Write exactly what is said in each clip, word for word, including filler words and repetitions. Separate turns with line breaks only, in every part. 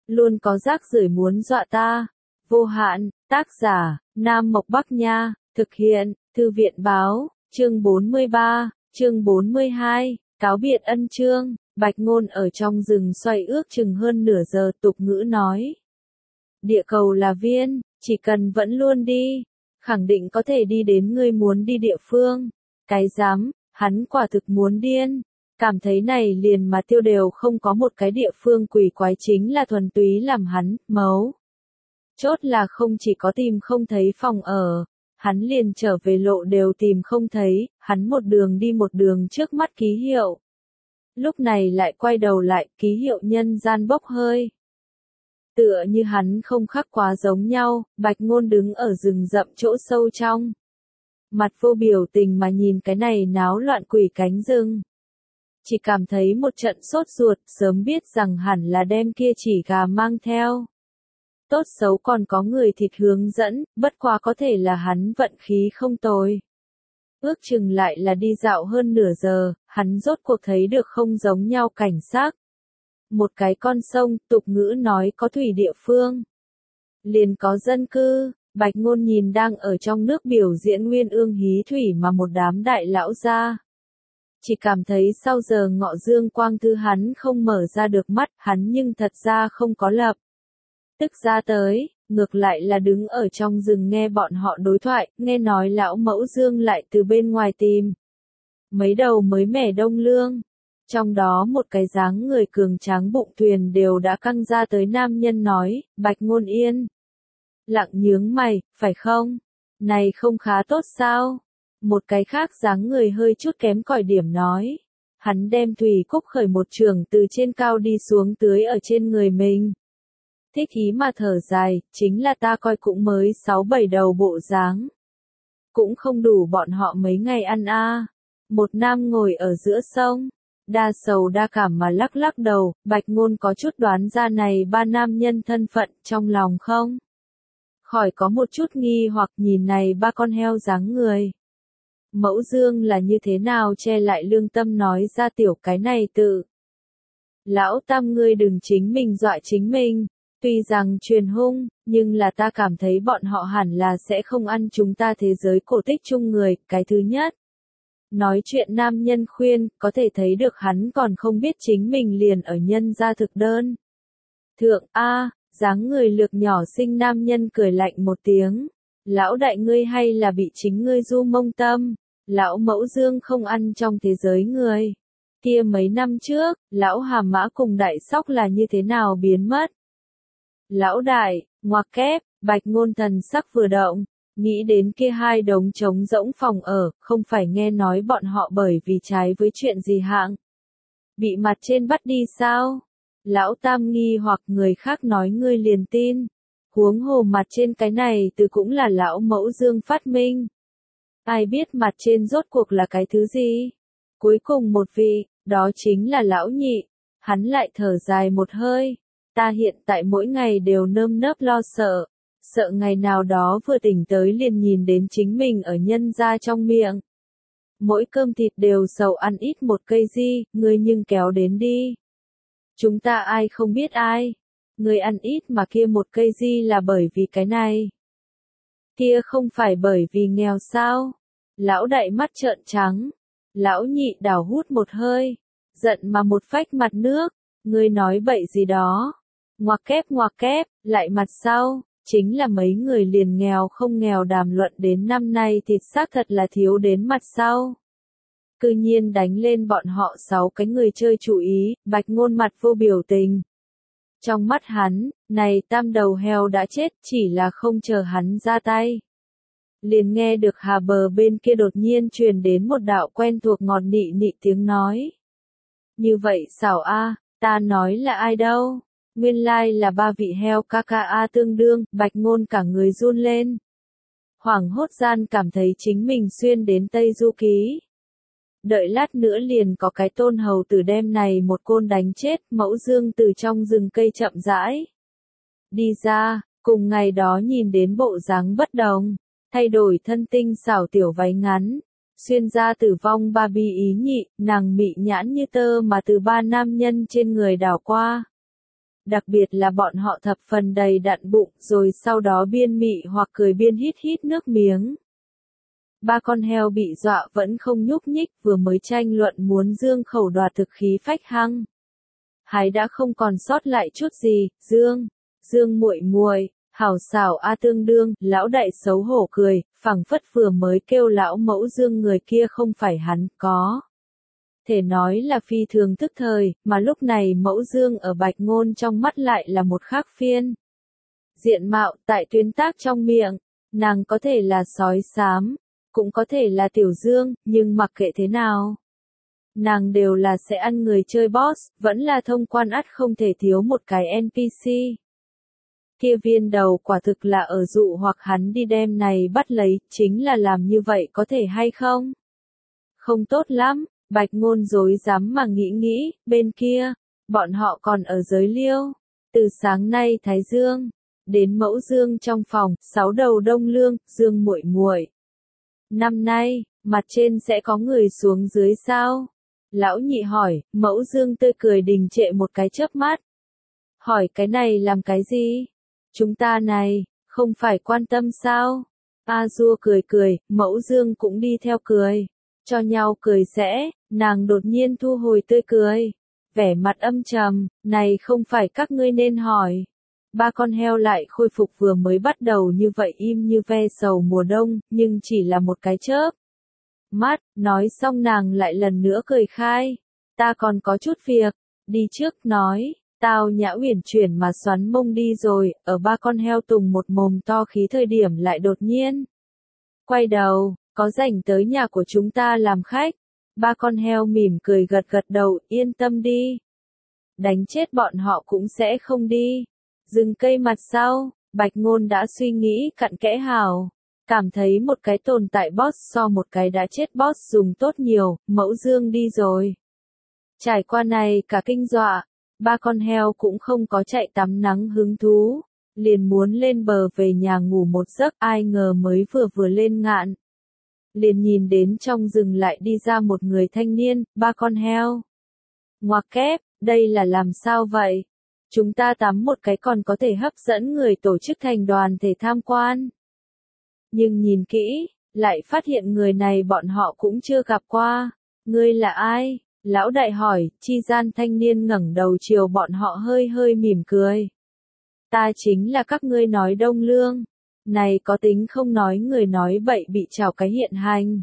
luôn có rác rưởi muốn dọa ta. Vô hạn, tác giả, Nam Mộc Bắc Nha, thực hiện, Thư viện Báo, chương bốn mươi ba, chương bốn mươi hai, cáo biệt ân chương, Bạch Ngôn ở trong rừng xoay ước chừng hơn nửa giờ tục ngữ nói. Địa cầu là viên, chỉ cần vẫn luôn đi, khẳng định có thể đi đến ngươi muốn đi địa phương. Cái dám, hắn quả thực muốn điên. Cảm thấy này liền mà tiêu đều không có một cái địa phương quỷ quái chính là thuần túy làm hắn, mấu. Chốt là không chỉ có tìm không thấy phòng ở, hắn liền trở về lộ đều tìm không thấy, hắn một đường đi một đường trước mắt ký hiệu. Lúc này lại quay đầu lại, ký hiệu nhân gian bốc hơi. Tựa như hắn không khác quá giống nhau, Bạch Ngôn đứng ở rừng rậm chỗ sâu trong. Mặt vô biểu tình mà nhìn cái này náo loạn quỷ cánh rừng. Chỉ cảm thấy một trận sốt ruột, sớm biết rằng hẳn là đem kia chỉ gà mang theo. Tốt xấu còn có người thịt hướng dẫn, bất quá có thể là hắn vận khí không tồi. Ước chừng lại là đi dạo hơn nửa giờ, hắn rốt cuộc thấy được không giống nhau cảnh sắc. Một cái con sông, tục ngữ nói có thủy địa phương. Liền có dân cư, Bạch Ngôn nhìn đang ở trong nước biểu diễn nguyên ương hí thủy mà một đám đại lão ra. Chỉ cảm thấy sau giờ ngọ dương quang thư hắn không mở ra được mắt, hắn nhưng thật ra không có lập. Tức ra tới, ngược lại là đứng ở trong rừng nghe bọn họ đối thoại, nghe nói lão mẫu dương lại từ bên ngoài tìm. Mấy đầu mới mẻ đông lương. Trong đó một cái dáng người cường tráng bụng thuyền đều đã căng ra tới nam nhân nói, Bạch Ngôn yên. Lặng nhướng mày, phải không? Này không khá tốt sao? Một cái khác dáng người hơi chút kém cỏi điểm nói. Hắn đem Thủy Cúc khởi một trường từ trên cao đi xuống tưới ở trên người mình. Thích ý mà thở dài, chính là ta coi cũng mới sáu bảy đầu bộ dáng. Cũng không đủ bọn họ mấy ngày ăn a. À. Một nam ngồi ở giữa sông. Đa sầu đa cảm mà lắc lắc đầu, Bạch Ngôn có chút đoán ra này ba nam nhân thân phận trong lòng không? Khỏi có một chút nghi hoặc nhìn này ba con heo dáng người. Mẫu Dương là như thế nào che lại lương tâm nói ra tiểu cái này tự. Lão Tam ngươi đừng chính mình dọa chính mình, tuy rằng truyền hung, nhưng là ta cảm thấy bọn họ hẳn là sẽ không ăn chúng ta thế giới cổ tích chung người, cái thứ nhất. Nói chuyện nam nhân khuyên, có thể thấy được hắn còn không biết chính mình liền ở nhân gia thực đơn. Thượng A, dáng người lược nhỏ xinh nam nhân cười lạnh một tiếng. Lão đại ngươi hay là bị chính ngươi du mông tâm, lão mẫu Dương không ăn trong thế giới người. Kia mấy năm trước, lão Hàm Mã cùng đại sóc là như thế nào biến mất? Lão đại, ngoặc kép, Bạch Ngôn thần sắc vừa động. Nghĩ đến kia hai đống trống rỗng phòng ở, không phải nghe nói bọn họ bởi vì trái với chuyện gì hạng. Bị mặt trên bắt đi sao? Lão Tam nghi hoặc người khác nói ngươi liền tin. Huống hồ mặt trên cái này từ cũng là lão mẫu Dương phát minh. Ai biết mặt trên rốt cuộc là cái thứ gì? Cuối cùng một vị, đó chính là lão nhị. Hắn lại thở dài một hơi. Ta hiện tại mỗi ngày đều nơm nớp lo sợ. Sợ ngày nào đó vừa tỉnh tới liền nhìn đến chính mình ở nhân gia trong miệng. Mỗi cơm thịt đều sầu ăn ít một cây di, ngươi nhưng kéo đến đi. Chúng ta ai không biết ai. Ngươi ăn ít mà kia một cây di là bởi vì cái này. Kia không phải bởi vì nghèo sao. Lão đại mắt trợn trắng. Lão nhị đảo hút một hơi. Giận mà một phách mặt nước. Ngươi nói bậy gì đó. Ngoặc kép ngoặc kép, lại mặt sau. Chính là mấy người liền nghèo không nghèo đàm luận đến năm nay thịt xác thật là thiếu đến mặt sau. Cư nhiên đánh lên bọn họ sáu cái người chơi chú ý, Bạch Ngôn mặt vô biểu tình. Trong mắt hắn, này tam đầu heo đã chết chỉ là không chờ hắn ra tay. Liền nghe được hà bờ bên kia đột nhiên truyền đến một đạo quen thuộc ngọt nị nị tiếng nói. Như vậy xảo a, ta nói là ai đâu? Nguyên lai là ba vị heo ca ca a tương đương, Bạch Ngôn cả người run lên. Hoảng hốt gian cảm thấy chính mình xuyên đến Tây Du Ký. Đợi lát nữa liền có cái tôn hầu tử đem này một côn đánh chết, mẫu Dương từ trong rừng cây chậm rãi. Đi ra, cùng ngày đó nhìn đến bộ dáng bất đồng, thay đổi thân tinh xảo tiểu váy ngắn. Xuyên ra tử vong ba bi ý nhị, nàng mị nhãn như tơ mà từ ba nam nhân trên người đảo qua. đặc biệt là bọn họ thập phần đầy đặn bụng, rồi sau đó biên mị hoặc cười biên hít hít nước miếng. Ba con heo bị dọa vẫn không nhúc nhích, vừa mới tranh luận muốn Dương khẩu đoạt thực khí phách hăng. Hái đã không còn sót lại chút gì. Dương, Dương muội muội, hảo xảo a tương đương, lão đại xấu hổ cười, phảng phất vừa mới kêu lão mẫu Dương người kia không phải hắn, có thể nói là phi thường tức thời, mà lúc này mẫu Dương ở Bạch Ngôn trong mắt lại là một khác phiên. Diện mạo, tại tuyến tác trong miệng, nàng có thể là sói xám, cũng có thể là Tiểu Dương, nhưng mặc kệ thế nào, nàng đều là sẽ ăn người chơi boss, vẫn là thông quan ắt không thể thiếu một cái en pê xê. Kia viên đầu quả thực là ở dụ hoặc hắn đi đem này bắt lấy, chính là làm như vậy có thể hay không? Không tốt lắm, Bạch Ngôn dối dám mà nghĩ nghĩ, bên kia, bọn họ còn ở giới liêu. Từ sáng nay Thái Dương, đến Mẫu Dương trong phòng, sáu đầu đông lương, Dương muội muội. Năm nay, mặt trên sẽ có người xuống dưới sao? Lão nhị hỏi, Mẫu Dương tươi cười đình trệ một cái chớp mắt. Hỏi cái này làm cái gì? Chúng ta này, không phải quan tâm sao? A Dua cười cười, Mẫu Dương cũng đi theo cười. Cho nhau cười sẽ, nàng đột nhiên thu hồi tươi cười. Vẻ mặt âm trầm, này không phải các ngươi nên hỏi. Ba con heo lại khôi phục vừa mới bắt đầu như vậy im như ve sầu mùa đông, nhưng chỉ là một cái chớp mắt, nói xong nàng lại lần nữa cười khai. Ta còn có chút việc, đi trước nói, tao nhã uyển chuyển mà xoắn mông đi rồi, ở ba con heo tùng một mồm to khí thời điểm lại đột nhiên. Quay đầu, có rảnh tới nhà của chúng ta làm khách. Ba con heo mỉm cười gật gật đầu, yên tâm đi. Đánh chết bọn họ cũng sẽ không đi. Dừng cây mặt sau, Bạch Ngôn đã suy nghĩ cặn kẽ hào. Cảm thấy một cái tồn tại boss so một cái đã chết boss dùng tốt nhiều, Mẫu Dương đi rồi. Trải qua này cả kinh dọa, ba con heo cũng không có chạy tắm nắng hứng thú. Liền muốn lên bờ về nhà ngủ một giấc, ai ngờ mới vừa vừa lên ngạn. Liền nhìn đến trong rừng lại đi ra một người thanh niên, ba con heo. Ngoặc kép, đây là làm sao vậy? Chúng ta tắm một cái còn có thể hấp dẫn người tổ chức thành đoàn thể tham quan. Nhưng nhìn kỹ, lại phát hiện người này bọn họ cũng chưa gặp qua. Ngươi là ai? Lão đại hỏi, chi gian thanh niên ngẩng đầu chiều bọn họ hơi hơi mỉm cười. Ta chính là các ngươi nói Đông Lương. Này có tính không nói người nói bậy bị trào cái hiện hành.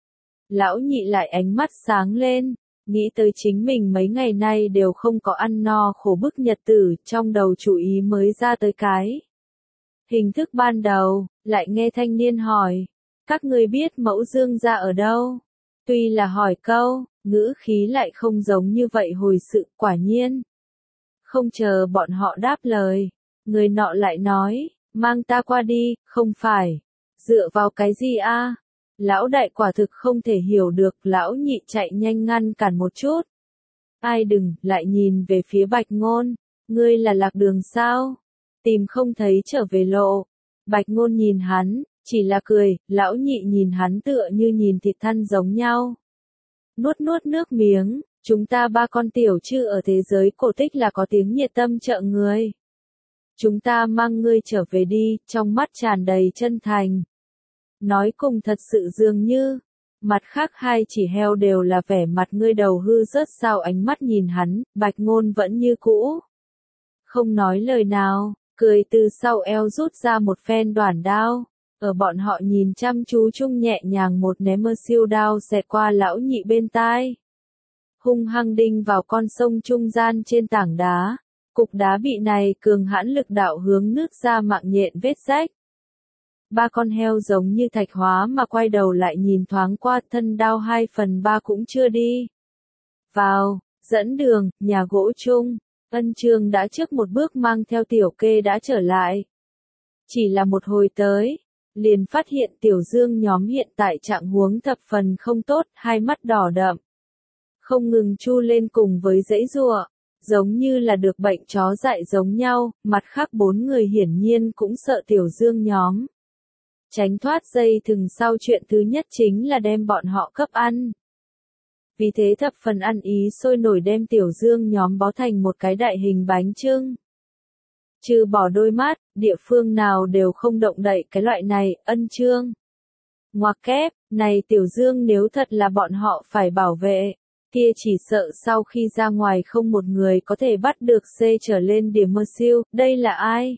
Lão nhị lại ánh mắt sáng lên, nghĩ tới chính mình mấy ngày nay đều không có ăn no khổ bức nhật tử, trong đầu chú ý mới ra tới cái. Hình thức ban đầu, lại nghe thanh niên hỏi, các ngươi biết Mẫu Dương gia ở đâu? Tuy là hỏi câu, ngữ khí lại không giống như vậy hồi sự, quả nhiên. Không chờ bọn họ đáp lời, người nọ lại nói, mang ta qua đi, không phải. Dựa vào cái gì a? Lão đại quả thực không thể hiểu được, lão nhị chạy nhanh ngăn cản một chút. Ai đừng, lại nhìn về phía Bạch Ngôn, ngươi là lạc đường sao? Tìm không thấy trở về lộ. Bạch Ngôn nhìn hắn, chỉ là cười, lão nhị nhìn hắn tựa như nhìn thịt thăn giống nhau. Nuốt nuốt nước miếng, chúng ta ba con tiểu chư ở thế giới cổ tích là có tiếng nhiệt tâm trợ người. Chúng ta mang ngươi trở về đi, trong mắt tràn đầy chân thành. Nói cùng thật sự dường như, mặt khác hai chỉ heo đều là vẻ mặt ngươi đầu hư rớt sao ánh mắt nhìn hắn, Bạch Ngôn vẫn như cũ. Không nói lời nào, cười từ sau eo rút ra một phen đoản đao, ở bọn họ nhìn chăm chú chung nhẹ nhàng một ném mơ siêu đao xẹt qua lão nhị bên tai. Hung hăng đinh vào con sông trung gian trên tảng đá, cục đá bị này cường hãn lực đạo hướng nước ra mạng nhện vết rách. Ba con heo giống như thạch hóa mà quay đầu lại nhìn thoáng qua thân đao hai phần ba cũng chưa đi. Vào, dẫn đường, nhà gỗ chung, Ân Trường đã trước một bước mang theo tiểu kê đã trở lại. Chỉ là một hồi tới, liền phát hiện tiểu Dương nhóm hiện tại trạng huống thập phần không tốt, hai mắt đỏ đậm. Không ngừng chu lên cùng với dãy giụa, giống như là được bệnh chó dại giống nhau, mặt khác bốn người hiển nhiên cũng sợ tiểu Dương nhóm. Tránh thoát dây thừng sau chuyện thứ nhất chính là đem bọn họ cấp ăn. Vì thế thập phần ăn ý sôi nổi đem Tiểu Dương nhóm bó thành một cái đại hình bánh chưng. Trừ bỏ đôi mắt, địa phương nào đều không động đậy cái loại này, ân chương. Ngoặc kép, này Tiểu Dương nếu thật là bọn họ phải bảo vệ, kia chỉ sợ sau khi ra ngoài không một người có thể bắt được C trở lên điểm mơ siêu, đây là ai?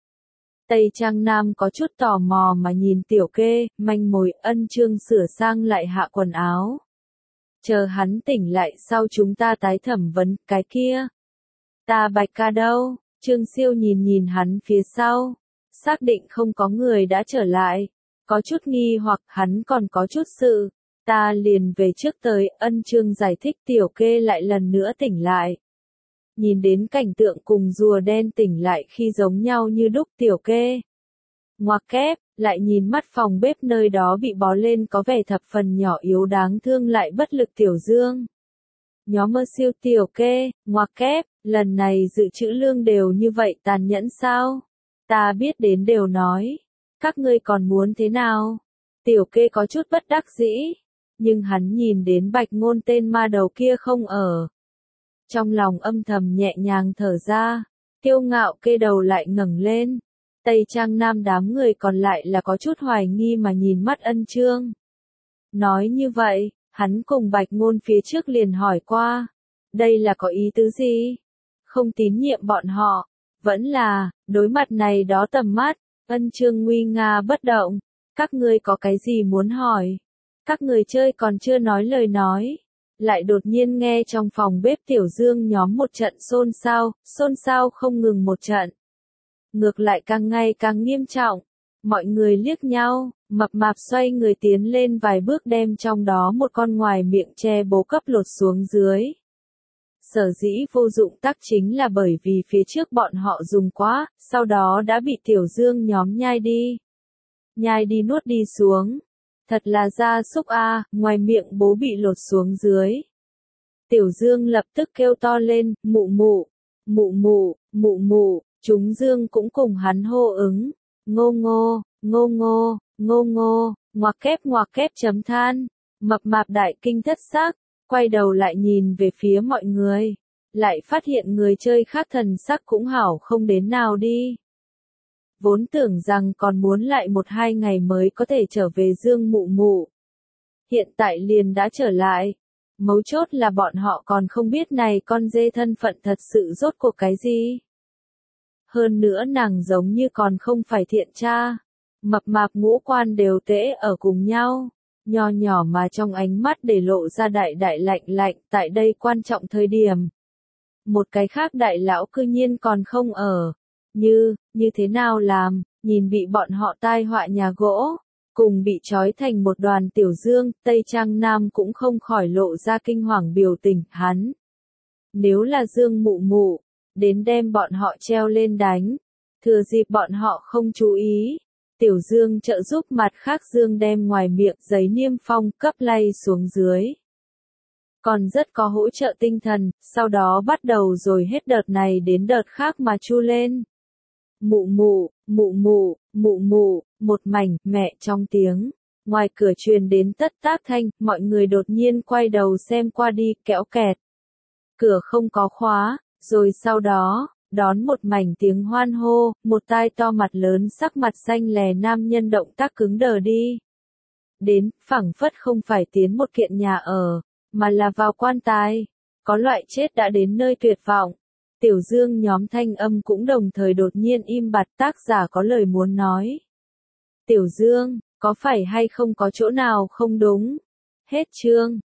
Tây Trang Nam có chút tò mò mà nhìn Tiểu Kê, manh mối, ân chương sửa sang lại hạ quần áo. Chờ hắn tỉnh lại sau chúng ta tái thẩm vấn, cái kia. Ta Bạch ca đâu? Trương Siêu nhìn nhìn hắn phía sau. Xác định không có người đã trở lại. Có chút nghi hoặc hắn còn có chút sự. Ta liền về trước tới, ân chương giải thích Tiểu Kê lại lần nữa tỉnh lại. Nhìn đến cảnh tượng cùng rùa đen tỉnh lại khi giống nhau như đúc Tiểu Kê. Ngoặc kép, lại nhìn mắt phòng bếp nơi đó bị bó lên có vẻ thập phần nhỏ yếu đáng thương lại bất lực Tiểu Dương. Nhóm mơ siêu Tiểu Kê, ngoặc kép, lần này dự trữ lương đều như vậy tàn nhẫn sao? Ta biết đến đều nói. Các ngươi còn muốn thế nào? Tiểu Kê có chút bất đắc dĩ. Nhưng hắn nhìn đến Bạch Ngôn tên ma đầu kia không ở. Trong lòng âm thầm nhẹ nhàng thở ra. Kiêu ngạo kê đầu lại ngẩng lên. Tây Trang Nam đám người còn lại là có chút hoài nghi mà nhìn mắt ân chương. Nói như vậy, hắn cùng Bạch Ngôn phía trước liền hỏi qua. Đây là có ý tứ gì? Không tín nhiệm bọn họ. Vẫn là, đối mặt này đó tầm mắt, ân chương nguy nga bất động. Các ngươi có cái gì muốn hỏi? Các người chơi còn chưa nói lời nói. Lại đột nhiên nghe trong phòng bếp Tiểu Dương nhóm một trận xôn xao, xôn xao không ngừng một trận. Ngược lại càng ngày càng nghiêm trọng. Mọi người liếc nhau, mập mạp xoay người tiến lên vài bước đem trong đó một con ngoài miệng che bố cấp lột xuống dưới. Sở dĩ vô dụng tắc chính là bởi vì phía trước bọn họ dùng quá, sau đó đã bị Tiểu Dương nhóm nhai đi. Nhai đi nuốt đi xuống. Thật là gia súc a, ngoài miệng bố bị lột xuống dưới. Tiểu Dương lập tức kêu to lên, mụ mụ, mụ mụ, mụ mụ, chúng Dương cũng cùng hắn hô ứng. Ngô ngô, ngô ngô, ngô ngô, ngoặc kép ngoặc kép chấm than. Mập mạp đại kinh thất xác, quay đầu lại nhìn về phía mọi người. Lại phát hiện người chơi khác thần sắc cũng hảo không đến nào đi. Vốn tưởng rằng còn muốn lại một hai ngày mới có thể trở về Dương mụ mụ. Hiện tại liền đã trở lại. Mấu chốt là bọn họ còn không biết này con dê thân phận thật sự rốt cuộc cái gì. Hơn nữa nàng giống như còn không phải thiện tra. Mập mạp ngũ quan đều tễ ở cùng nhau. Nho nhỏ mà trong ánh mắt để lộ ra đại đại lạnh lạnh tại đây quan trọng thời điểm. Một cái khác đại lão cư nhiên còn không ở. Như, như thế nào làm, nhìn bị bọn họ tai họa nhà gỗ, cùng bị trói thành một đoàn Tiểu Dương, Tây Trang Nam cũng không khỏi lộ ra kinh hoàng biểu tình, hắn. Nếu là Dương mụ mụ, đến đem bọn họ treo lên đánh, thừa dịp bọn họ không chú ý, Tiểu Dương trợ giúp mặt khác Dương đem ngoài miệng giấy niêm phong cấp lay xuống dưới. Còn rất có hỗ trợ tinh thần, sau đó bắt đầu rồi hết đợt này đến đợt khác mà chu lên. Mụ mụ, mụ mụ, mụ mụ, một mảnh, mẹ trong tiếng. Ngoài cửa truyền đến tất tác thanh, mọi người đột nhiên quay đầu xem qua đi, kéo kẹt. Cửa không có khóa, rồi sau đó, đón một mảnh tiếng hoan hô, một tai to mặt lớn sắc mặt xanh lè nam nhân động tác cứng đờ đi. Đến, phẳng phất không phải tiến một kiện nhà ở, mà là vào quan tài. Có loại chết đã đến nơi tuyệt vọng. Tiểu Dương nhóm thanh âm cũng đồng thời đột nhiên im bặt, tác giả có lời muốn nói. Tiểu Dương, có phải hay không có chỗ nào không đúng? Hết chương.